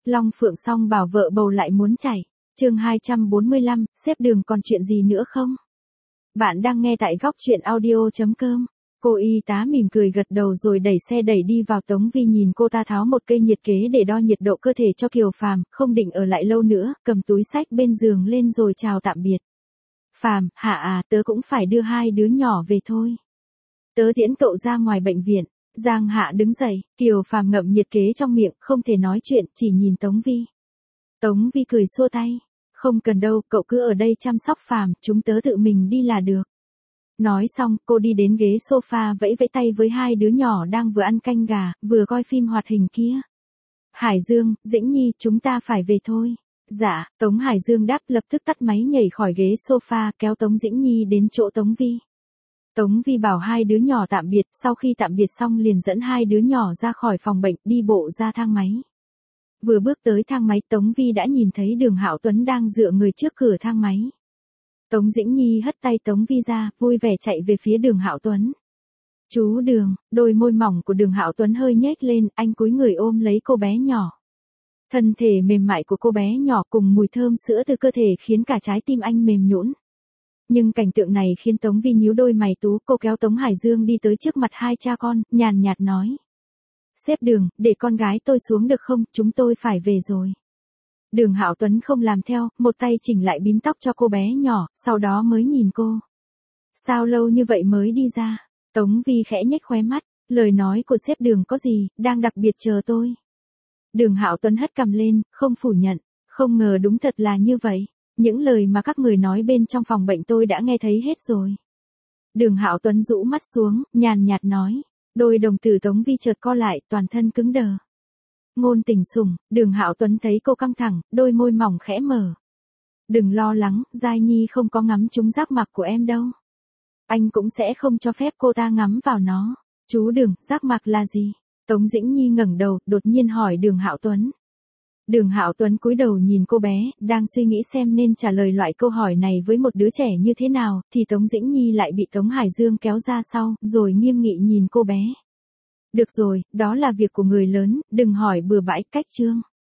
Long Phượng Song bảo vợ bầu lại muốn chảy. Chương 245, xếp Đường còn chuyện gì nữa không? Bạn đang nghe tại góc truyện audio.com. Cô y tá mỉm cười gật đầu rồi đẩy xe đẩy đi vào. Tống Vi nhìn cô ta tháo một cây nhiệt kế để đo nhiệt độ cơ thể cho Kiều Phàm, không định ở lại lâu nữa, cầm túi xách bên giường lên rồi chào tạm biệt. Phàm, Hạ à, tớ cũng phải đưa hai đứa nhỏ về thôi. Tớ tiễn cậu ra ngoài bệnh viện. Giang Hạ đứng dậy, Kiều Phàm ngậm nhiệt kế trong miệng, không thể nói chuyện, chỉ nhìn Tống Vi. Tống Vi cười xua tay. Không cần đâu, cậu cứ ở đây chăm sóc Phàm, chúng tớ tự mình đi là được. Nói xong, cô đi đến ghế sofa vẫy vẫy tay với hai đứa nhỏ đang vừa ăn canh gà, vừa coi phim hoạt hình kia. Hải Dương, Dĩnh Nhi, chúng ta phải về thôi. Dạ, Tống Hải Dương đáp, lập tức tắt máy nhảy khỏi ghế sofa, kéo Tống Dĩnh Nhi đến chỗ Tống Vi. Tống Vi bảo hai đứa nhỏ tạm biệt, sau khi tạm biệt xong liền dẫn hai đứa nhỏ ra khỏi phòng bệnh, đi bộ ra thang máy. Vừa bước tới thang máy, Tống Vi đã nhìn thấy Đường Hạo Tuấn đang dựa người trước cửa thang máy. Tống Dĩnh Nhi hất tay Tống Vi ra, vui vẻ chạy về phía Đường Hạo Tuấn. Chú Đường, đôi môi mỏng của Đường Hạo Tuấn hơi nhếch lên, anh cúi người ôm lấy cô bé nhỏ. Thân thể mềm mại của cô bé nhỏ cùng mùi thơm sữa từ cơ thể khiến cả trái tim anh mềm nhũn. Nhưng cảnh tượng này khiến Tống Vi nhíu đôi mày tú, cô kéo Tống Hải Dương đi tới trước mặt hai cha con, nhàn nhạt nói. Xếp Đường, để con gái tôi xuống được không, chúng tôi phải về rồi. Đường Hạo Tuấn không làm theo, một tay chỉnh lại bím tóc cho cô bé nhỏ, sau đó mới nhìn cô. Sao lâu như vậy mới đi ra? Tống Vi khẽ nhếch khóe mắt, lời nói của xếp Đường có gì, đang đặc biệt chờ tôi. Đường Hạo Tuấn hất cằm lên, không phủ nhận, không ngờ đúng thật là như vậy. Những lời mà các người nói bên trong phòng bệnh tôi đã nghe thấy hết rồi. Đường Hạo Tuấn rũ mắt xuống, nhàn nhạt nói. Đôi đồng tử Tống Vi chợt co lại, toàn thân cứng đờ. Ngôn Tình Sủng, Đường Hạo Tuấn thấy cô căng thẳng, đôi môi mỏng khẽ mở. Đừng lo lắng, Giai Nhi không có ngắm trúng giác mạc của em đâu. Anh cũng sẽ không cho phép cô ta ngắm vào nó. Chú Đường, giác mạc là gì? Tống Dĩnh Nhi ngẩng đầu, đột nhiên hỏi Đường Hạo Tuấn. Đường Hạo Tuấn cúi đầu nhìn cô bé, đang suy nghĩ xem nên trả lời loại câu hỏi này với một đứa trẻ như thế nào, thì Tống Dĩnh Nhi lại bị Tống Hải Dương kéo ra sau, rồi nghiêm nghị nhìn cô bé. Được rồi, đó là việc của người lớn, đừng hỏi bừa bãi, cách chương.